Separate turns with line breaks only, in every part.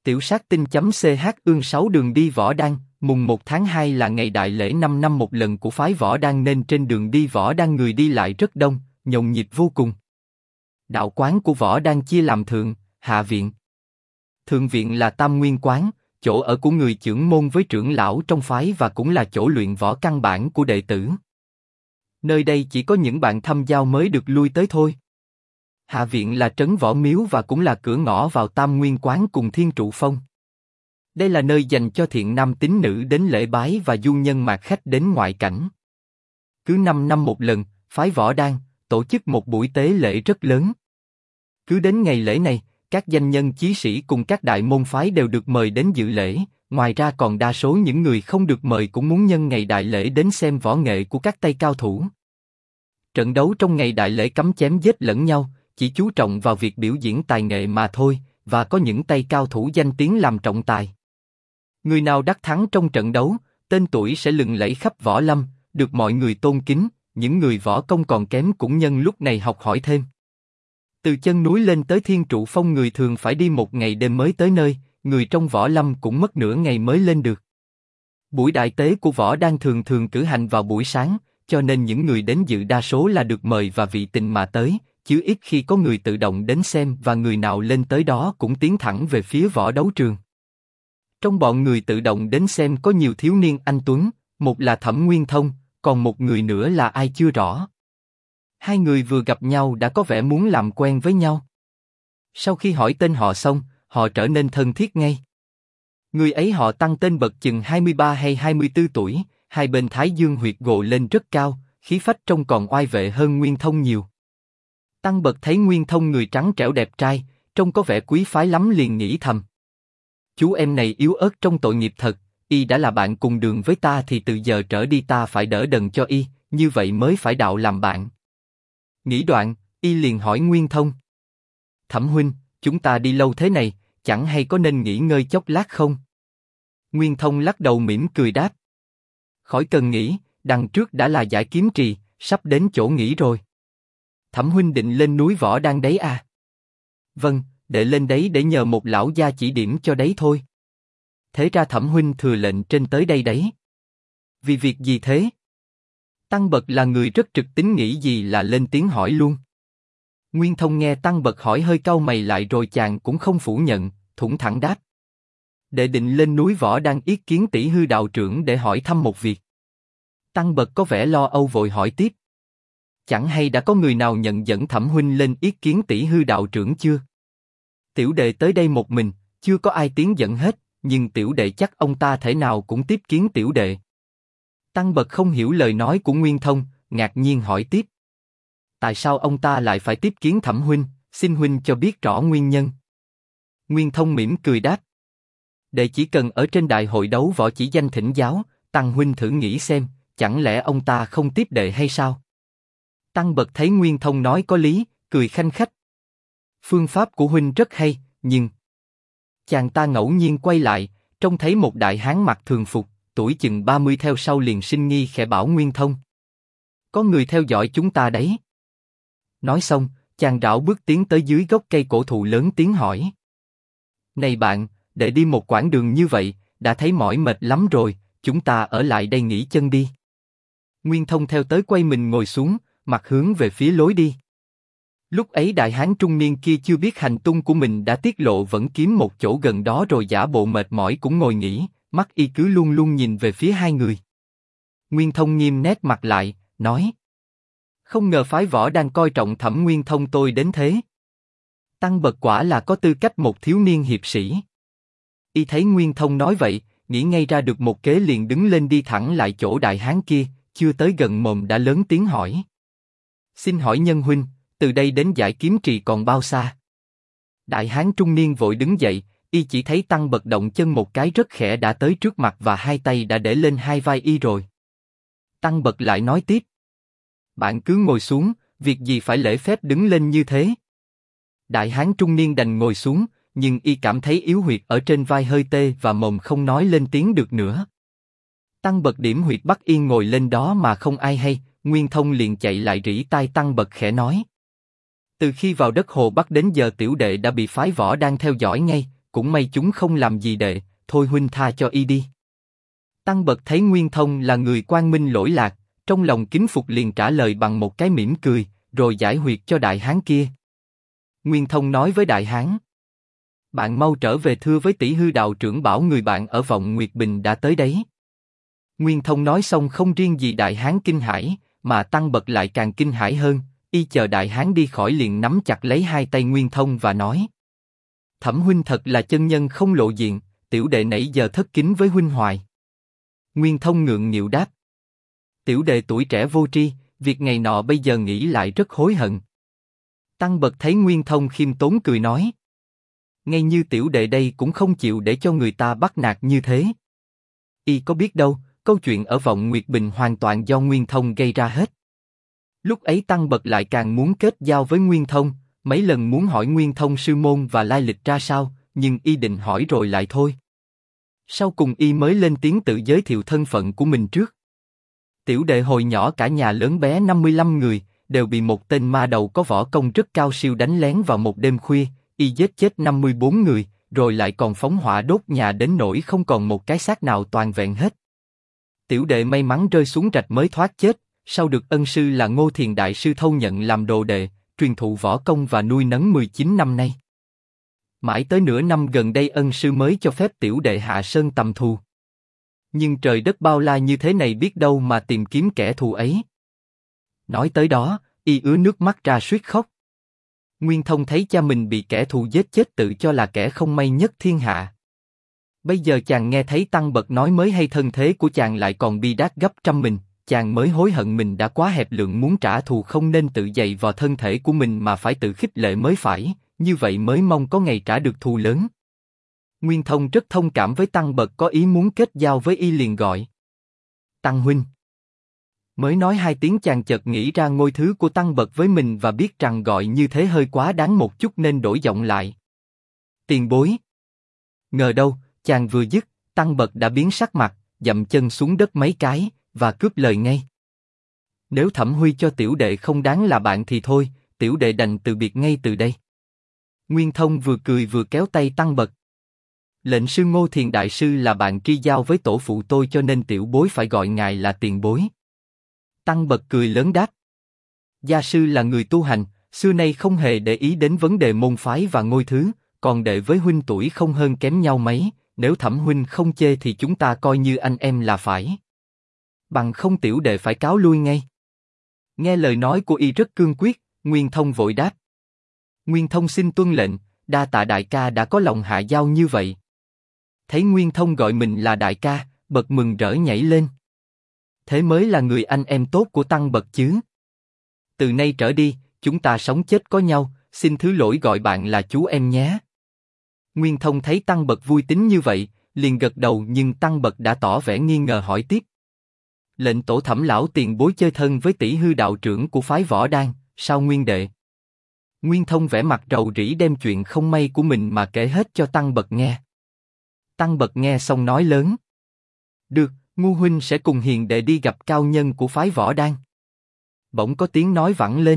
Tiểu sát tinh.ch ương 6 đường đi Võ Đăng, mùng 1 tháng 2 là ngày đại lễ 5 năm một lần của phái Võ Đăng nên trên đường đi Võ Đăng người đi lại rất đông, nhộn nhịp vô cùng. Đạo quán của Võ Đăng chia làm thượng, hạ viện. Thượng viện là Tam Nguyên quán, chỗ ở của người chưởng môn với trưởng lão trong phái và cũng là chỗ luyện võ căn bản của đệ tử. Nơi đây chỉ có những bạn thâm giao mới được lui tới thôi. Hạ viện là trấn Võ Miếu và cũng là cửa ngõ vào Tam Nguyên quán cùng Thiên Trụ Phong. Đây là nơi dành cho thiện nam tín nữ đến lễ bái và du nhân mạt khách đến ngoại cảnh. Cứ 5 năm một lần, phái Võ Đăng tổ chức một buổi tế lễ rất lớn. Cứ đến ngày lễ này, các danh nhân chí sĩ cùng các đại môn phái đều được mời đến dự lễ, ngoài ra còn đa số những người không được mời cũng muốn nhân ngày đại lễ đến xem võ nghệ của các tay cao thủ. Trận đấu trong ngày đại lễ cấm chém giết lẫn nhau, chỉ chú trọng vào việc biểu diễn tài nghệ mà thôi, và có những tay cao thủ danh tiếng làm trọng tài. Người nào đắc thắng trong trận đấu, tên tuổi sẽ lừng lẫy khắp võ lâm, được mọi người tôn kính, những người võ công còn kém cũng nhân lúc này học hỏi thêm. Từ chân núi lên tới Thiên Trụ Phong người thường phải đi một ngày đêm mới tới nơi, người trong võ lâm cũng mất nửa ngày mới lên được. Buổi đại tế của Võ Đăng thường thường cử hành vào buổi sáng, cho nên những người đến dự đa số là được mời và vị tình mà tới, chứ ít khi có người tự động đến xem và người nào lên tới đó cũng tiến thẳng về phía võ đấu trường. Trong bọn người tự động đến xem có nhiều thiếu niên anh tuấn, một là Thẩm Nguyên Thông, còn một người nữa là ai chưa rõ. Hai người vừa gặp nhau đã có vẻ muốn làm quen với nhau. Sau khi hỏi tên họ xong, họ trở nên thân thiết ngay. Người ấy họ Tăng tên bậc chừng 23 hay 24 tuổi, hai bên thái dương huyệt gồ lên rất cao, khí phách trông còn oai vệ hơn Nguyên Thông nhiều. Tăng bậc thấy Nguyên Thông người trắng trẻo đẹp trai, trông có vẻ quý phái lắm liền nghĩ thầm. Chú em này yếu ớt trong tội nghiệp thật, y đã là bạn cùng đường với ta thì từ giờ trở đi ta phải đỡ đần cho y, như vậy mới phải đạo làm bạn. Nghĩ đoạn, y liền hỏi Nguyên Thông. Thẩm huynh, chúng ta đi lâu thế này, chẳng hay có nên nghỉ ngơi chốc lát không? Nguyên Thông lắc đầu mỉm cười đáp. Khỏi cần nghĩ, đằng trước đã là Giải Kiếm Trì, sắp đến chỗ nghỉ rồi. Thẩm huynh định lên núi Võ Đăng đấy à? Vâng, để lên đấy để nhờ một lão gia chỉ điểm cho đấy thôi. Thế ra Thẩm huynh thừa lệnh trên tới đây đấy. Vì việc gì thế? Tăng bậc là người rất trực tính, nghĩ gì là lên tiếng hỏi luôn. Nguyên Thông nghe Tăng bậc hỏi hơi cau mày lại rồi chàng cũng không phủ nhận, thủng thẳng đáp. Đệ định lên núi Võ Đăng yết kiến tỷ hư đạo trưởng để hỏi thăm một việc. Tăng bậc có vẻ lo âu vội hỏi tiếp. Chẳng hay đã có người nào nhận dẫn Thẩm huynh lên yết kiến tỷ hư đạo trưởng chưa? Tiểu đệ tới đây một mình, chưa có ai tiến dẫn hết, nhưng tiểu đệ chắc ông ta thể nào cũng tiếp kiến tiểu đệ. Tăng bậc không hiểu lời nói của Nguyên Thông, ngạc nhiên hỏi tiếp. Tại sao ông ta lại phải tiếp kiến Thẩm huynh, xin huynh cho biết rõ nguyên nhân. Nguyên Thông mỉm cười đáp. Đệ chỉ cần ở trên đại hội đấu võ chỉ danh thỉnh giáo, Tăng huynh thử nghĩ xem, chẳng lẽ ông ta không tiếp đệ hay sao? Tăng bậc thấy Nguyên Thông nói có lý, cười khanh khách. Phương pháp của huynh rất hay, nhưng... Chàng ta ngẫu nhiên quay lại, trông thấy một đại hán mặc thường phục, tuổi chừng 30 theo sau liền sinh nghi khẽ bảo Nguyên Thông. Có người theo dõi chúng ta đấy. Nói xong, chàng rảo bước tiến tới dưới gốc cây cổ thụ lớn tiếng hỏi. Này bạn, để đi một quãng đường như vậy, đã thấy mỏi mệt lắm rồi, chúng ta ở lại đây nghỉ chân đi. Nguyên Thông theo tới quay mình ngồi xuống, mặt hướng về phía lối đi. Lúc ấy đại hán trung niên kia chưa biết hành tung của mình đã tiết lộ, vẫn kiếm một chỗ gần đó rồi giả bộ mệt mỏi cũng ngồi nghỉ, mắt y cứ luôn luôn nhìn về phía hai người. Nguyên Thông nghiêm nét mặt lại, nói. Không ngờ phái Võ đang coi trọng Thẩm Nguyên Thông tôi đến thế. Tăng bậc quả là có tư cách một thiếu niên hiệp sĩ. Y thấy Nguyên Thông nói vậy, nghĩ ngay ra được một kế liền đứng lên đi thẳng lại chỗ đại hán kia, chưa tới gần mồm đã lớn tiếng hỏi. Xin hỏi nhân huynh, từ đây đến Giải Kiếm Trì còn bao xa? Đại hán trung niên vội đứng dậy, y chỉ thấy Tăng bậc động chân một cái rất khẽ đã tới trước mặt và hai tay đã để lên hai vai y rồi. Tăng bậc lại nói tiếp. Bạn cứ ngồi xuống, việc gì phải lễ phép đứng lên như thế? Đại hán trung niên đành ngồi xuống, nhưng y cảm thấy yếu huyệt ở trên vai hơi tê và mồm không nói lên tiếng được nữa. Tăng bậc điểm huyệt bắt yên ngồi lên đó mà không ai hay, Nguyên Thông liền chạy lại rỉ tai Tăng bậc khẽ nói. Từ khi vào đất Hồ Bắc đến giờ tiểu đệ đã bị phái Võ đang theo dõi ngay, cũng may chúng không làm gì đệ, thôi huynh tha cho y đi. Tăng Bật thấy Nguyên Thông là người quang minh lỗi lạc, trong lòng kính phục liền trả lời bằng một cái mỉm cười, rồi giải huyệt cho đại hán kia. Nguyên Thông nói với đại hán: bạn mau trở về thưa với tỷ hư đạo trưởng bảo người bạn ở vọng Nguyệt Bình đã tới đấy. Nguyên Thông nói xong không riêng gì đại hán kinh hãi, mà Tăng Bật lại càng kinh hãi hơn, y chờ đại hán đi khỏi liền nắm chặt lấy hai tay Nguyên Thông và nói: Thẩm huynh thật là chân nhân không lộ diện, tiểu đệ nãy giờ thất kính với huynh hoài. Nguyên Thông ngượng nghịu đáp: tiểu đệ tuổi trẻ vô tri, việc ngày nọ bây giờ nghĩ lại rất hối hận. Tăng Bật thấy Nguyên Thông khiêm tốn cười nói: ngay như tiểu đệ đây cũng không chịu để cho người ta bắt nạt như thế. Y có biết đâu, câu chuyện ở vọng Nguyệt Bình hoàn toàn do Nguyên Thông gây ra hết. Lúc ấy Tăng Bật lại càng muốn kết giao với Nguyên Thông, mấy lần muốn hỏi Nguyên Thông sư môn và lai lịch ra sao, nhưng y định hỏi rồi lại thôi. Sau cùng y mới lên tiếng tự giới thiệu thân phận của mình trước. Tiểu đệ hồi nhỏ cả nhà lớn bé 55 người, đều bị một tên ma đầu có võ công rất cao siêu đánh lén vào một đêm khuya, y giết chết 54 người, rồi lại còn phóng hỏa đốt nhà đến nỗi không còn một cái xác nào toàn vẹn hết. Tiểu đệ may mắn rơi xuống rạch mới thoát chết, sau được ân sư là Ngô Thiền Đại Sư thâu nhận làm đồ đệ, truyền thụ võ công và nuôi nấng 19 năm nay. Mãi tới nửa năm gần đây ân sư mới cho phép tiểu đệ hạ sơn tầm thù. Nhưng trời đất bao la như thế này biết đâu mà tìm kiếm kẻ thù ấy. Nói tới đó, y ứa nước mắt ra suýt khóc. Nguyên Thông thấy cha mình bị kẻ thù giết chết tự cho là kẻ không may nhất thiên hạ. Bây giờ chàng nghe thấy Tăng Bật nói mới hay thân thế của chàng lại còn bi đát gấp trăm mình, chàng mới hối hận mình đã quá hẹp lượng muốn trả thù không nên tự dày vào thân thể của mình mà phải tự khích lệ mới phải, như vậy mới mong có ngày trả được thù lớn. Nguyên Thông rất thông cảm với Tăng Bật có ý muốn kết giao với y liền gọi: Tăng huynh. Mới nói hai tiếng chàng chợt nghĩ ra ngôi thứ của Tăng Bật với mình và biết rằng gọi như thế hơi quá đáng một chút nên đổi giọng lại: tiền bối. Ngờ đâu, chàng vừa dứt, Tăng Bật đã biến sắc mặt, dậm chân xuống đất mấy cái, và cướp lời ngay: nếu Thẩm Huy cho tiểu đệ không đáng là bạn thì thôi, tiểu đệ đành từ biệt ngay từ đây. Nguyên Thông vừa cười vừa kéo tay Tăng Bật: lệnh sư Ngô Thiền Đại Sư là bạn tri giao với tổ phụ tôi cho nên tiểu bối phải gọi ngài là tiền bối. Tăng Bật cười lớn đáp: gia sư là người tu hành, xưa nay không hề để ý đến vấn đề môn phái và ngôi thứ, còn đệ với huynh tuổi không hơn kém nhau mấy, nếu Thẩm huynh không chê thì chúng ta coi như anh em là phải. Bằng không tiểu đệ phải cáo lui ngay. Nghe lời nói của y rất cương quyết, Nguyên Thông vội đáp: Nguyên Thông xin tuân lệnh, đa tạ đại ca đã có lòng hạ giao như vậy. Thấy Nguyên Thông gọi mình là đại ca, Bật mừng rỡ nhảy lên. Thế mới là người anh em tốt của Tăng Bật chứ. Từ nay trở đi, chúng ta sống chết có nhau, xin thứ lỗi gọi bạn là chú em nhé. Nguyên Thông thấy Tăng Bật vui tính như vậy, liền gật đầu nhưng Tăng Bật đã tỏ vẻ nghi ngờ hỏi tiếp: lệnh tổ Thẩm lão tiền bối chơi thân với tỷ hư đạo trưởng của phái Võ Đan, sao Nguyên đệ? Nguyên Thông vẻ mặt rầu rĩ đem chuyện không may của mình mà kể hết cho Tăng Bật nghe. Tăng Bật nghe xong nói lớn: được, Ngu huynh sẽ cùng hiền đệ đi gặp cao nhân của phái Võ Đan. Bỗng có tiếng nói vẳng lên: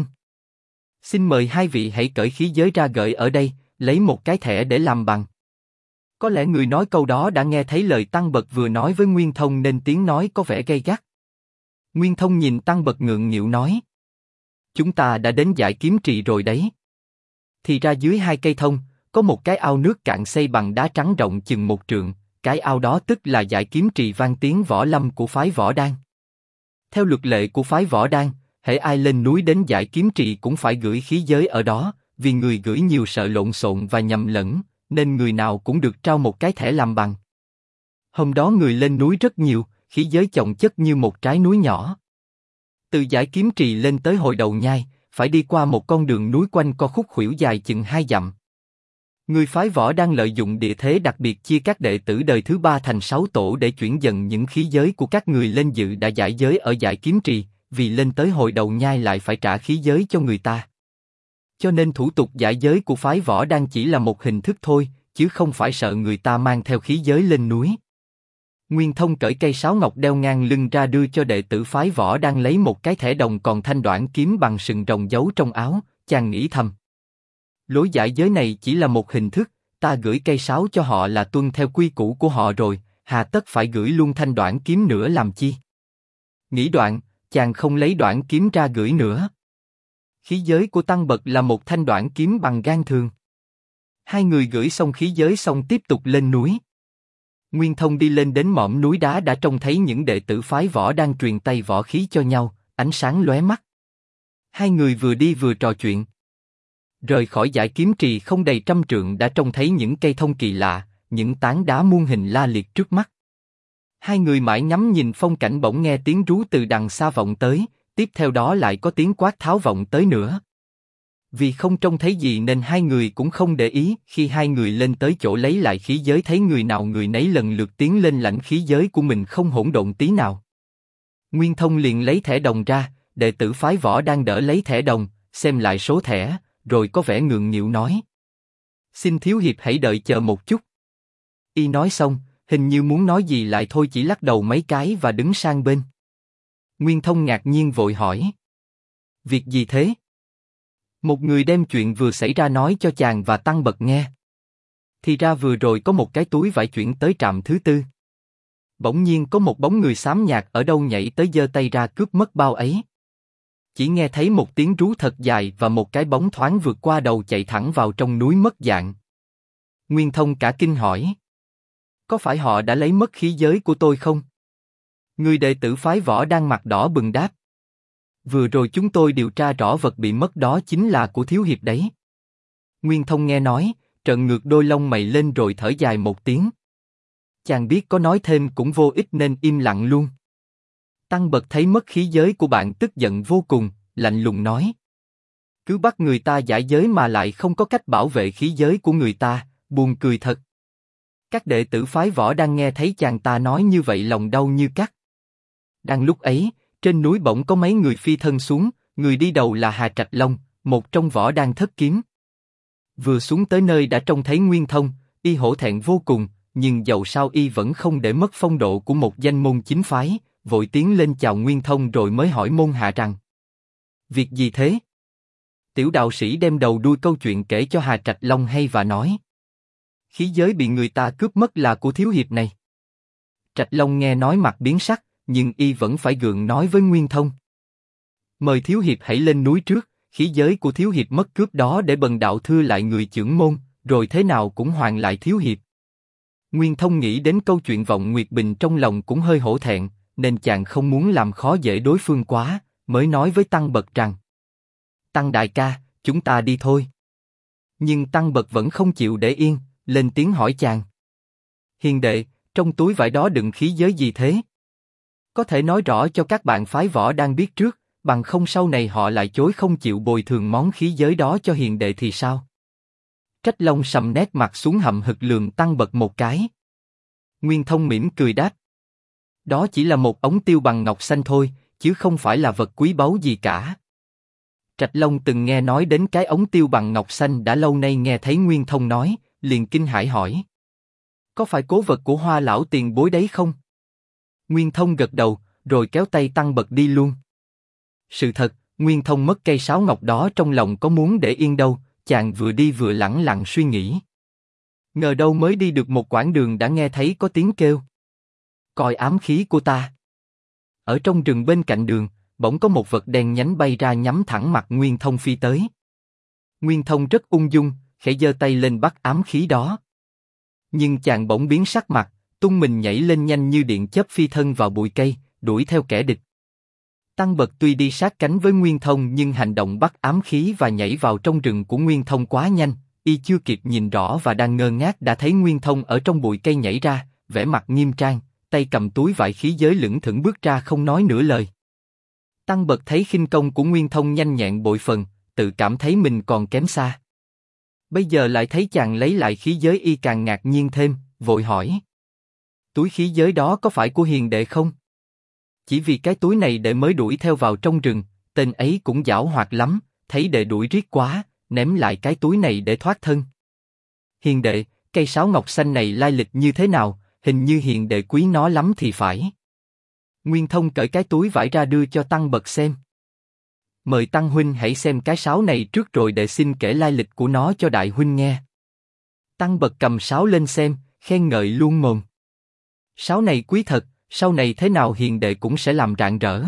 xin mời hai vị hãy cởi khí giới ra gợi ở đây, lấy một cái thẻ để làm bằng. Có lẽ người nói câu đó đã nghe thấy lời Tăng Bật vừa nói với Nguyên Thông nên tiếng nói có vẻ gay gắt. Nguyên Thông nhìn Tăng Bật ngượng nghịu nói: chúng ta đã đến Giải Kiếm Trì rồi đấy. Thì ra dưới hai cây thông, có một cái ao nước cạn xây bằng đá trắng rộng chừng 1 trượng, cái ao đó tức là Giải Kiếm Trì vang tiếng võ lâm của phái Võ Đan. Theo luật lệ của phái Võ Đan, hễ ai lên núi đến Giải Kiếm Trì cũng phải gửi khí giới ở đó, vì người gửi nhiều sợ lộn xộn và nhầm lẫn, nên người nào cũng được trao một cái thẻ làm bằng. Hôm đó người lên núi rất nhiều, khí giới chồng chất như một trái núi nhỏ. Từ Giải Kiếm Trì lên tới Hội Đầu Nhai, phải đi qua một con đường núi quanh co khúc khuỷu dài chừng 2 dặm. Người phái Võ đang lợi dụng địa thế đặc biệt chia các đệ tử đời thứ 3 thành 6 tổ để chuyển dần những khí giới của các người lên dự đã giải giới ở Giải Kiếm Trì, vì lên tới Hội Đầu Nhai lại phải trả khí giới cho người ta. Cho nên thủ tục giải giới của phái Võ đang chỉ là một hình thức thôi, chứ không phải sợ người ta mang theo khí giới lên núi. Nguyên Thông cởi cây sáo ngọc đeo ngang lưng ra đưa cho đệ tử phái Võ đang lấy một cái thẻ đồng còn thanh đoản kiếm bằng sừng rồng giấu trong áo, chàng nghĩ thầm: lối giải giới này chỉ là một hình thức, ta gửi cây sáo cho họ là tuân theo quy củ của họ rồi, hà tất phải gửi luôn thanh đoản kiếm nữa làm chi? Nghĩ đoạn, chàng không lấy đoản kiếm ra gửi nữa. Khí giới của Tăng Bật là một thanh đoản kiếm bằng gan thường. Hai người gửi xong khí giới xong tiếp tục lên núi. Nguyên Thông đi lên đến mỏm núi đá đã trông thấy những đệ tử phái võ đang truyền tay võ khí cho nhau, ánh sáng lóe mắt. Hai người vừa đi vừa trò chuyện. Rời khỏi dải kiếm trì không đầy 100 trượng đã trông thấy những cây thông kỳ lạ, những tán đá muôn hình la liệt trước mắt. Hai người mãi ngắm nhìn phong cảnh bỗng nghe tiếng rú từ đằng xa vọng tới, tiếp theo đó lại có tiếng quát tháo vọng tới nữa. Vì không trông thấy gì nên hai người cũng không để ý, khi hai người lên tới chỗ lấy lại khí giới thấy người nào người nấy lần lượt tiến lên lãnh khí giới của mình không hỗn độn tí nào. Nguyên Thông liền lấy thẻ đồng ra, đệ tử phái võ đang đỡ lấy thẻ đồng, xem lại số thẻ, rồi có vẻ ngượng nghịu nói: "Xin thiếu hiệp hãy đợi chờ một chút." Y nói xong, hình như muốn nói gì lại thôi chỉ lắc đầu mấy cái và đứng sang bên. Nguyên Thông ngạc nhiên vội hỏi: "Việc gì thế?" Một người đem chuyện vừa xảy ra nói cho chàng và Tăng Bật nghe. Thì ra vừa rồi có một cái túi vải chuyển tới trạm thứ tư. Bỗng nhiên có một bóng người xám nhạt ở đâu nhảy tới giơ tay ra cướp mất bao ấy. Chỉ nghe thấy một tiếng rú thật dài và một cái bóng thoáng vượt qua đầu chạy thẳng vào trong núi mất dạng. Nguyên Thông cả kinh hỏi: "Có phải họ đã lấy mất khí giới của tôi không?" Người đệ tử phái võ đang mặt đỏ bừng đáp: "Vừa rồi chúng tôi điều tra rõ vật bị mất đó chính là của thiếu hiệp đấy." Nguyên Thông nghe nói, trợn ngược đôi lông mày lên rồi thở dài một tiếng. Chàng biết có nói thêm cũng vô ích nên im lặng luôn. Tăng Bật thấy mất khí giới của bạn tức giận vô cùng, lạnh lùng nói: "Cứ bắt người ta giải giới mà lại không có cách bảo vệ khí giới của người ta, buồn cười thật." Các đệ tử phái võ đang nghe thấy chàng ta nói như vậy lòng đau như cắt. Đang lúc ấy, trên núi bỗng có mấy người phi thân xuống, người đi đầu là Hà Trạch Long, một trong võ đang thất kiếm. Vừa xuống tới nơi đã trông thấy Nguyên Thông, y hổ thẹn vô cùng, nhưng dầu sao y vẫn không để mất phong độ của một danh môn chính phái, vội tiến lên chào Nguyên Thông rồi mới hỏi môn hạ rằng: "Việc gì thế?" Tiểu đạo sĩ đem đầu đuôi câu chuyện kể cho Hà Trạch Long hay và nói: "Khí giới bị người ta cướp mất là của thiếu hiệp này." Trạch Long nghe nói mặt biến sắc, nhưng y vẫn phải gượng nói với Nguyên Thông: "Mời thiếu hiệp hãy lên núi trước, khí giới của thiếu hiệp mất cướp đó để bần đạo thưa lại người chưởng môn, rồi thế nào cũng hoàn lại thiếu hiệp." Nguyên Thông nghĩ đến câu chuyện vọng Nguyệt Bình trong lòng cũng hơi hổ thẹn, nên chàng không muốn làm khó dễ đối phương quá, mới nói với Tăng Bật rằng: "Tăng đại ca, chúng ta đi thôi." Nhưng Tăng Bật vẫn không chịu để yên, lên tiếng hỏi chàng: "Hiền đệ, trong túi vải đó đựng khí giới gì thế? Có thể nói rõ cho các bạn phái võ đang biết trước, bằng không sau này họ lại chối không chịu bồi thường món khí giới đó cho hiền đệ thì sao?" Trách Long sầm nét mặt xuống hậm hực lườm Tăng Bật một cái. Nguyên Thông mỉm cười đáp: "Đó chỉ là một ống tiêu bằng ngọc xanh thôi, chứ không phải là vật quý báu gì cả." Trạch Long từng nghe nói đến cái ống tiêu bằng ngọc xanh đã lâu nay nghe thấy Nguyên Thông nói, liền kinh hãi hỏi: "Có phải cố vật của Hoa lão tiền bối đấy không?" Nguyên Thông gật đầu, rồi kéo tay Tăng Bật đi luôn. Sự thật, Nguyên Thông mất cây sáo ngọc đó trong lòng có muốn để yên đâu, chàng vừa đi vừa lẳng lặng suy nghĩ. Ngờ đâu mới đi được một quãng đường đã nghe thấy có tiếng kêu: "Coi ám khí của ta!" Ở trong rừng bên cạnh đường, bỗng có một vật đen nhánh bay ra nhắm thẳng mặt Nguyên Thông phi tới. Nguyên Thông rất ung dung, khẽ giơ tay lên bắt ám khí đó. Nhưng chàng bỗng biến sắc mặt, tung mình nhảy lên nhanh như điện chớp phi thân vào bụi cây, đuổi theo kẻ địch. Tăng Bật tuy đi sát cánh với Nguyên Thông nhưng hành động bắt ám khí và nhảy vào trong rừng của Nguyên Thông quá nhanh, y chưa kịp nhìn rõ và đang ngơ ngác đã thấy Nguyên Thông ở trong bụi cây nhảy ra, vẻ mặt nghiêm trang, tay cầm túi vải khí giới lững thững bước ra không nói nửa lời. Tăng Bật thấy khinh công của Nguyên Thông nhanh nhẹn bội phần, tự cảm thấy mình còn kém xa. Bây giờ lại thấy chàng lấy lại khí giới y càng ngạc nhiên thêm, vội hỏi: "Túi khí giới đó có phải của hiền đệ không? Chỉ vì cái túi này đệ mới đuổi theo vào trong rừng, tên ấy cũng giảo hoạt lắm, thấy đệ đuổi riết quá, ném lại cái túi này để thoát thân." "Hiền đệ, cây sáo ngọc xanh này lai lịch như thế nào, hình như hiền đệ quý nó lắm thì phải." Nguyên Thông cởi cái túi vải ra đưa cho Tăng Bật xem. "Mời Tăng huynh hãy xem cái sáo này trước rồi đệ xin kể lai lịch của nó cho đại huynh nghe." Tăng bật cầm sáo lên xem, khen ngợi luôn mồm. Sáo này quý thật, sau này thế nào hiền đệ cũng sẽ làm rạng rỡ.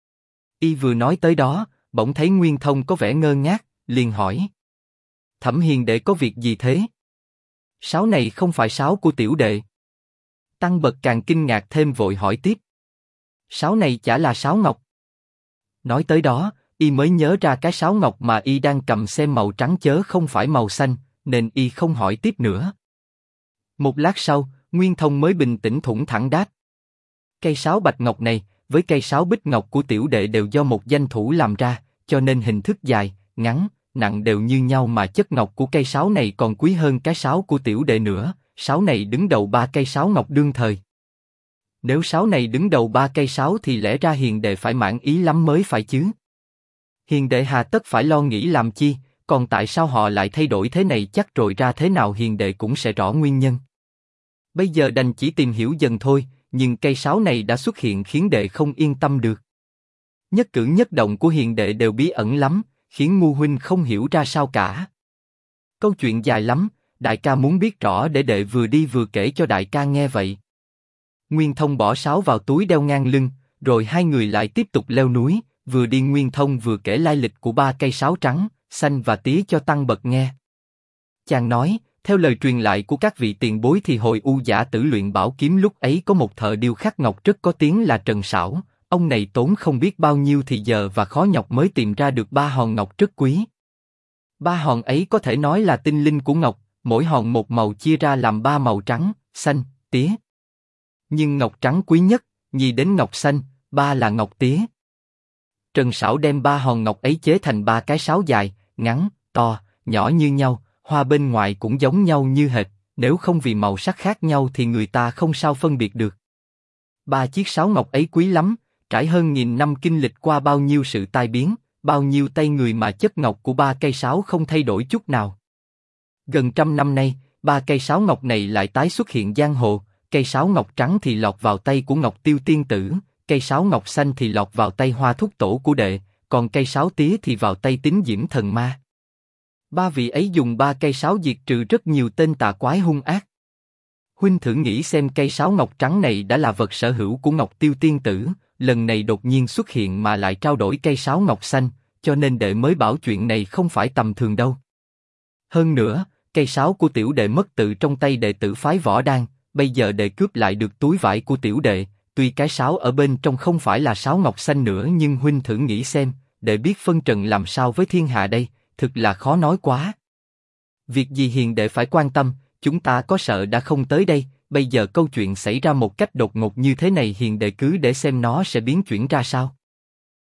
Y vừa nói tới đó, bỗng thấy Nguyên Thông có vẻ ngơ ngác, liền hỏi. Thẩm hiền đệ có việc gì thế? Sáo này không phải sáo của tiểu đệ. Tăng bật càng kinh ngạc thêm vội hỏi tiếp. Sáo này chả là sáo ngọc. Nói tới đó, y mới nhớ ra cái sáo ngọc mà y đang cầm xem màu trắng chớ không phải màu xanh, nên y không hỏi tiếp nữa. Một lát sau, Nguyên Thông mới bình tĩnh thủng thẳng đáp. Cây sáo bạch ngọc này, với cây sáo bích ngọc của tiểu đệ đều do một danh thủ làm ra, cho nên hình thức dài, ngắn, nặng đều như nhau mà chất ngọc của cây sáo này còn quý hơn cái sáo của tiểu đệ nữa. Sáo này đứng đầu 3 cây sáo ngọc đương thời. Nếu sáo này đứng đầu 3 cây sáo thì lẽ ra hiền đệ phải mãn ý lắm mới phải chứ. Hiền đệ hà tất phải lo nghĩ làm chi, còn tại sao họ lại thay đổi thế này chắc rồi ra thế nào hiền đệ cũng sẽ rõ nguyên nhân. Bây giờ đành chỉ tìm hiểu dần thôi, nhưng cây sáo này đã xuất hiện khiến đệ không yên tâm được. Nhất cử nhất động của hiền đệ đều bí ẩn lắm, khiến ngu huynh không hiểu ra sao cả. Câu chuyện dài lắm, đại ca muốn biết rõ để đệ vừa đi vừa kể cho đại ca nghe vậy. Nguyên Thông bỏ sáo vào túi đeo ngang lưng, rồi hai người lại tiếp tục leo núi, vừa đi Nguyên Thông vừa kể lai lịch của 3 cây sáo trắng, xanh và tía cho Tăng Bật nghe. Chàng nói, theo lời truyền lại của các vị tiền bối thì hồi U Giả Tử luyện bảo kiếm lúc ấy có một thợ điêu khắc ngọc rất có tiếng là Trần Sảo, ông này tốn không biết bao nhiêu thì giờ và khó nhọc mới tìm ra được 3 hòn ngọc rất quý. 3 hòn ấy có thể nói là tinh linh của ngọc, mỗi hòn một màu chia ra làm 3 màu trắng, xanh, tía. Nhưng ngọc trắng quý nhất, nhì đến ngọc xanh, 3 là ngọc tía. Trần Sảo đem 3 hòn ngọc ấy chế thành 3 cái sáo dài, ngắn, to, nhỏ như nhau, hoa bên ngoài cũng giống nhau như hệt, nếu không vì màu sắc khác nhau thì người ta không sao phân biệt được. 3 chiếc sáo ngọc ấy quý lắm, trải hơn 1000 năm kinh lịch qua bao nhiêu sự tai biến, bao nhiêu tay người mà chất ngọc của 3 cây sáo không thay đổi chút nào. Gần 100 năm nay, 3 cây sáo ngọc này lại tái xuất hiện giang hồ, cây sáo ngọc trắng thì lọt vào tay của Ngọc Tiêu Tiên Tử, cây sáo ngọc xanh thì lọt vào tay Hoa Thúc Tổ của đệ, còn cây sáo tía thì vào tay Tín Diễm Thần Ma. 3 vị ấy dùng 3 cây sáo diệt trừ rất nhiều tên tà quái hung ác. Huynh thử nghĩ xem cây sáo ngọc trắng này đã là vật sở hữu của Ngọc Tiêu Tiên Tử, lần này đột nhiên xuất hiện mà lại trao đổi cây sáo ngọc xanh, cho nên đệ mới bảo chuyện này không phải tầm thường đâu. Hơn nữa, cây sáo của tiểu đệ mất từ trong tay đệ tử phái Võ Đan, bây giờ đệ cướp lại được túi vải của tiểu đệ, tuy cái sáo ở bên trong không phải là sáo ngọc xanh nữa nhưng huynh thử nghĩ xem, đệ biết phân trần làm sao với thiên hạ đây, thực là khó nói quá. Việc gì hiền đệ phải quan tâm, chúng ta có sợ đã không tới đây, bây giờ câu chuyện xảy ra một cách đột ngột như thế này hiền đệ cứ để xem nó sẽ biến chuyển ra sao.